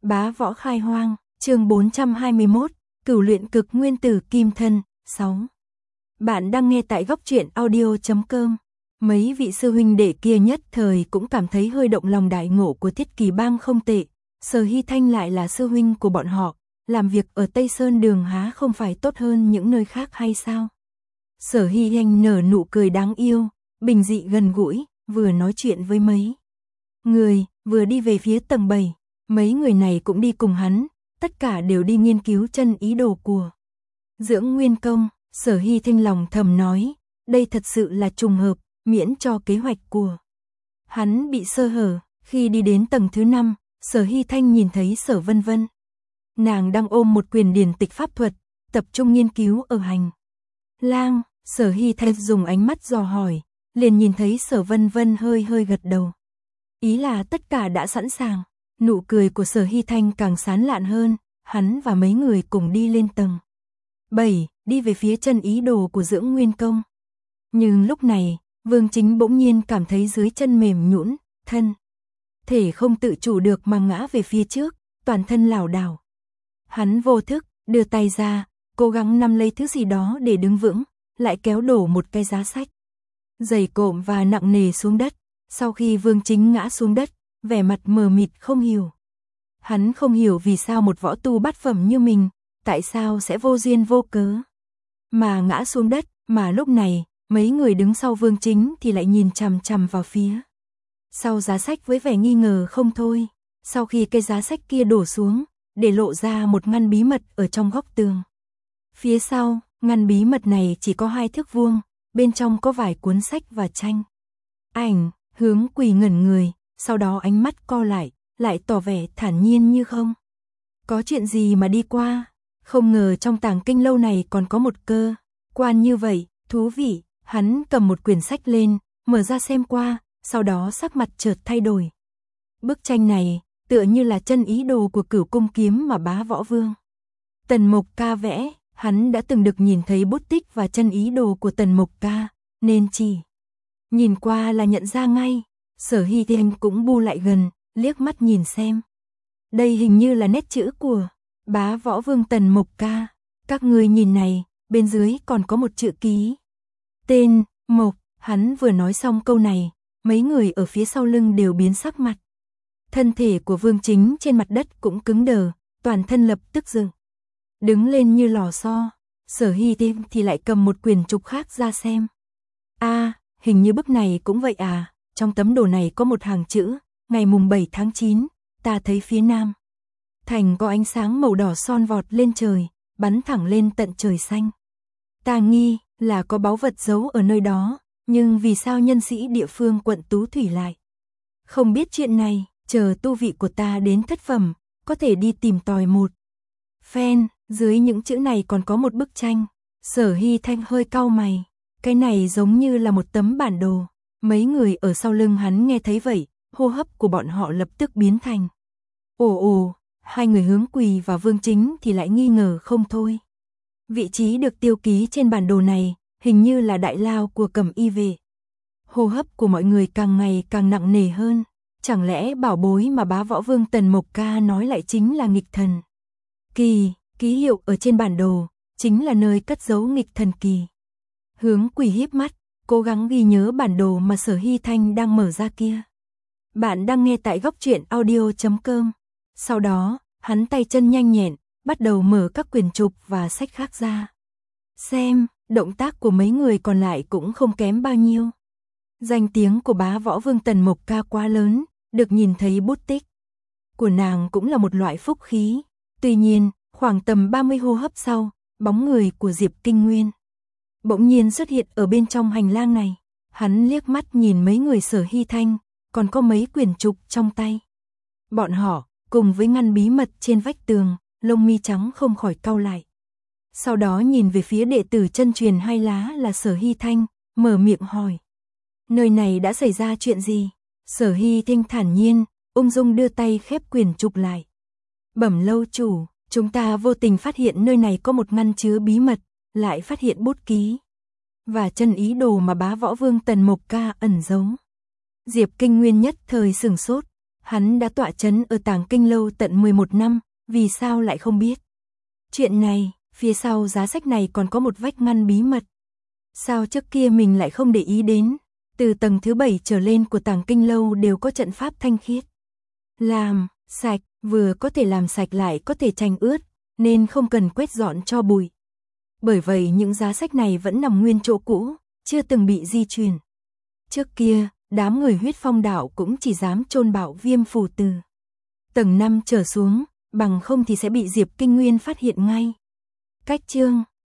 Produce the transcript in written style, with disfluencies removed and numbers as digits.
Bá võ khai hoang, chương 421, Cửu luyện cực nguyên tử kim thân, 6. Bạn đang nghe tại góc truyện audio.com. Mấy vị sư huynh đệ kia nhất thời cũng cảm thấy hơi động lòng đại ngộ của Thiết Kỳ Bang không tệ, Sở Hy Thanh lại là sư huynh của bọn họ, làm việc ở Tây Sơn Đường há không phải tốt hơn những nơi khác hay sao? Sở Hy Thanh nở nụ cười đáng yêu, bình dị gần gũi, vừa nói chuyện với mấy người, vừa đi về phía tầng 7. Mấy người này cũng đi cùng hắn, tất cả đều đi nghiên cứu chân ý đồ của Dưỡng Nguyên Công. Sở Hy Thanh lòng thầm nói, đây thật sự là trùng hợp, miễn cho kế hoạch của hắn bị sơ hở. Khi đi đến tầng thứ 5, Sở Hy Thanh nhìn thấy Sở Vân Vân. Nàng đang ôm một quyển điển tịch pháp thuật, tập trung nghiên cứu ở hành lang. Sở Hy Thanh dùng ánh mắt dò hỏi, liền nhìn thấy Sở Vân Vân hơi hơi gật đầu. Ý là tất cả đã sẵn sàng. Nụ cười của Sở Hy Thanh càng sán lạn hơn, hắn và mấy người cùng đi lên tầng 7, đi về phía chân ý đồ của Dưỡng Nguyên Công. Nhưng lúc này, Vương Chính bỗng nhiên cảm thấy dưới chân mềm nhũn, thân thể không tự chủ được mà ngã về phía trước, toàn thân lảo đảo. Hắn vô thức đưa tay ra, cố gắng nắm lấy thứ gì đó để đứng vững, lại kéo đổ một cái giá sách dày cộm và nặng nề xuống đất. Sau khi Vương Chính ngã xuống đất, vẻ mặt mờ mịt không hiểu. Hắn không hiểu vì sao một võ tu bát phẩm như mình, tại sao sẽ vô duyên vô cớ mà ngã xuống đất, mà lúc này, mấy người đứng sau Vương Chính thì lại nhìn chằm chằm vào phía sau giá sách với vẻ nghi ngờ không thôi. Sau khi cái giá sách kia đổ xuống, để lộ ra một ngăn bí mật ở trong góc tường. Phía sau, ngăn bí mật này chỉ có 2 thước vuông, bên trong có vài cuốn sách và tranh ảnh. Hướng Quỳ ngẩn người, sau đó ánh mắt co lại tỏ vẻ thản nhiên như không có chuyện gì mà đi qua. Không ngờ trong tàng kinh lâu này còn có một cơ quan như vậy, thú vị. Hắn cầm một quyển sách lên, mở ra xem qua, sau đó sắc mặt chợt thay đổi. Bức tranh này, tựa như là chân ý đồ của Cửu Cung kiếm mà Bá Võ Vương Tần Mộc Ca vẽ. Hắn đã từng được nhìn thấy bút tích và chân ý đồ của Tần Mộc Ca, nên chỉ nhìn qua là nhận ra ngay. Sở Hy Thanh cũng bu lại gần, liếc mắt nhìn xem. Đây hình như là nét chữ của Bá Võ Vương Tần Mộc Ca. Các người nhìn này, bên dưới còn có một chữ ký. Tên, Mộc. Hắn vừa nói xong câu này, mấy người ở phía sau lưng đều biến sắc mặt. Thân thể của Vương Chính trên mặt đất cũng cứng đờ, toàn thân lập tức dựng đứng lên như lò xo. Sở Hy Thanh thì lại cầm một quyển trục khác ra xem. Hình như bức này cũng vậy à, trong tấm đồ này có một hàng chữ, ngày mùng 7 tháng 9, ta thấy phía nam thành có ánh sáng màu đỏ son vọt lên trời, bắn thẳng lên tận trời xanh. Ta nghi là có báu vật giấu ở nơi đó, nhưng vì sao nhân sĩ địa phương quận Tú Thủy lại không biết chuyện này, chờ tu vị của ta đến thất phẩm, có thể đi tìm tòi một phen. Dưới những chữ này còn có một bức tranh. Sở Hy Thanh hơi cau mày. Cái này giống như là một tấm bản đồ. Mấy người ở sau lưng hắn nghe thấy vậy, hô hấp của bọn họ lập tức biến thành ồ. Hai người Hướng Quỳ và Vương Chính thì lại nghi ngờ không thôi. Vị trí được tiêu ký trên bản đồ này hình như là đại lao của Cẩm Y Vệ. Hô hấp của mọi người càng ngày càng nặng nề hơn. Chẳng lẽ bảo bối mà Bá Võ Vương Tần Mộc Ca nói lại chính là nghịch thần kỳ? Ký hiệu ở trên bản đồ chính là nơi cất giấu nghịch thần kỳ. Hướng Quỳ híp mắt, cố gắng ghi nhớ bản đồ mà Sở Hy Thanh đang mở ra kia. Bạn đang nghe tại góc truyện audio.com. Sau đó, hắn tay chân nhanh nhẹn, bắt đầu mở các quyển trục và sách khác ra. Xem, động tác của mấy người còn lại cũng không kém bao nhiêu. Danh tiếng của Bá Võ Vương Tần Mộc Ca quá lớn, được nhìn thấy bút tích của nàng cũng là một loại phúc khí. Tuy nhiên, khoảng tầm 30 hô hấp sau, bóng người của Diệp Kinh Nguyên bỗng nhiên xuất hiện ở bên trong hành lang này. Hắn liếc mắt nhìn mấy người Sở Hy Thanh, còn có mấy quyển trục trong tay bọn họ, cùng với ngăn bí mật trên vách tường, lông mi trắng không khỏi cau lại. Sau đó nhìn về phía đệ tử chân truyền hai lá là Sở Hy Thanh, mở miệng hỏi. Nơi này đã xảy ra chuyện gì? Sở Hy Thanh thản nhiên, ung dung đưa tay khép quyển trục lại. Bẩm lâu chủ, chúng ta vô tình phát hiện nơi này có một ngăn chứa bí mật, lại phát hiện bút ký và chân ý đồ mà Bá Võ Vương Tần Mộc Ca ẩn giấu. Diệp Kinh Nguyên nhất thời sửng sốt, Hắn đã tọa trấn ở Tàng Kinh Lâu tận 11 năm, vì sao lại không biết? Chuyện này, phía sau giá sách này còn có một vách ngăn bí mật. Sao trước kia mình lại không để ý đến? Từ tầng thứ 7 trở lên của Tàng Kinh Lâu đều có trận pháp thanh khiết. Làm sạch, vừa có thể làm sạch lại có thể tránh ướt, nên không cần quét dọn cho bụi. Bởi vậy những giá sách này vẫn nằm nguyên chỗ cũ, chưa từng bị di chuyển. Trước kia, đám người Huyết Phong đạo cũng chỉ dám chôn Bạo Viêm phù từ tầng 5 trở xuống, bằng không thì sẽ bị Diệp Kinh Nguyên phát hiện ngay. Cách chương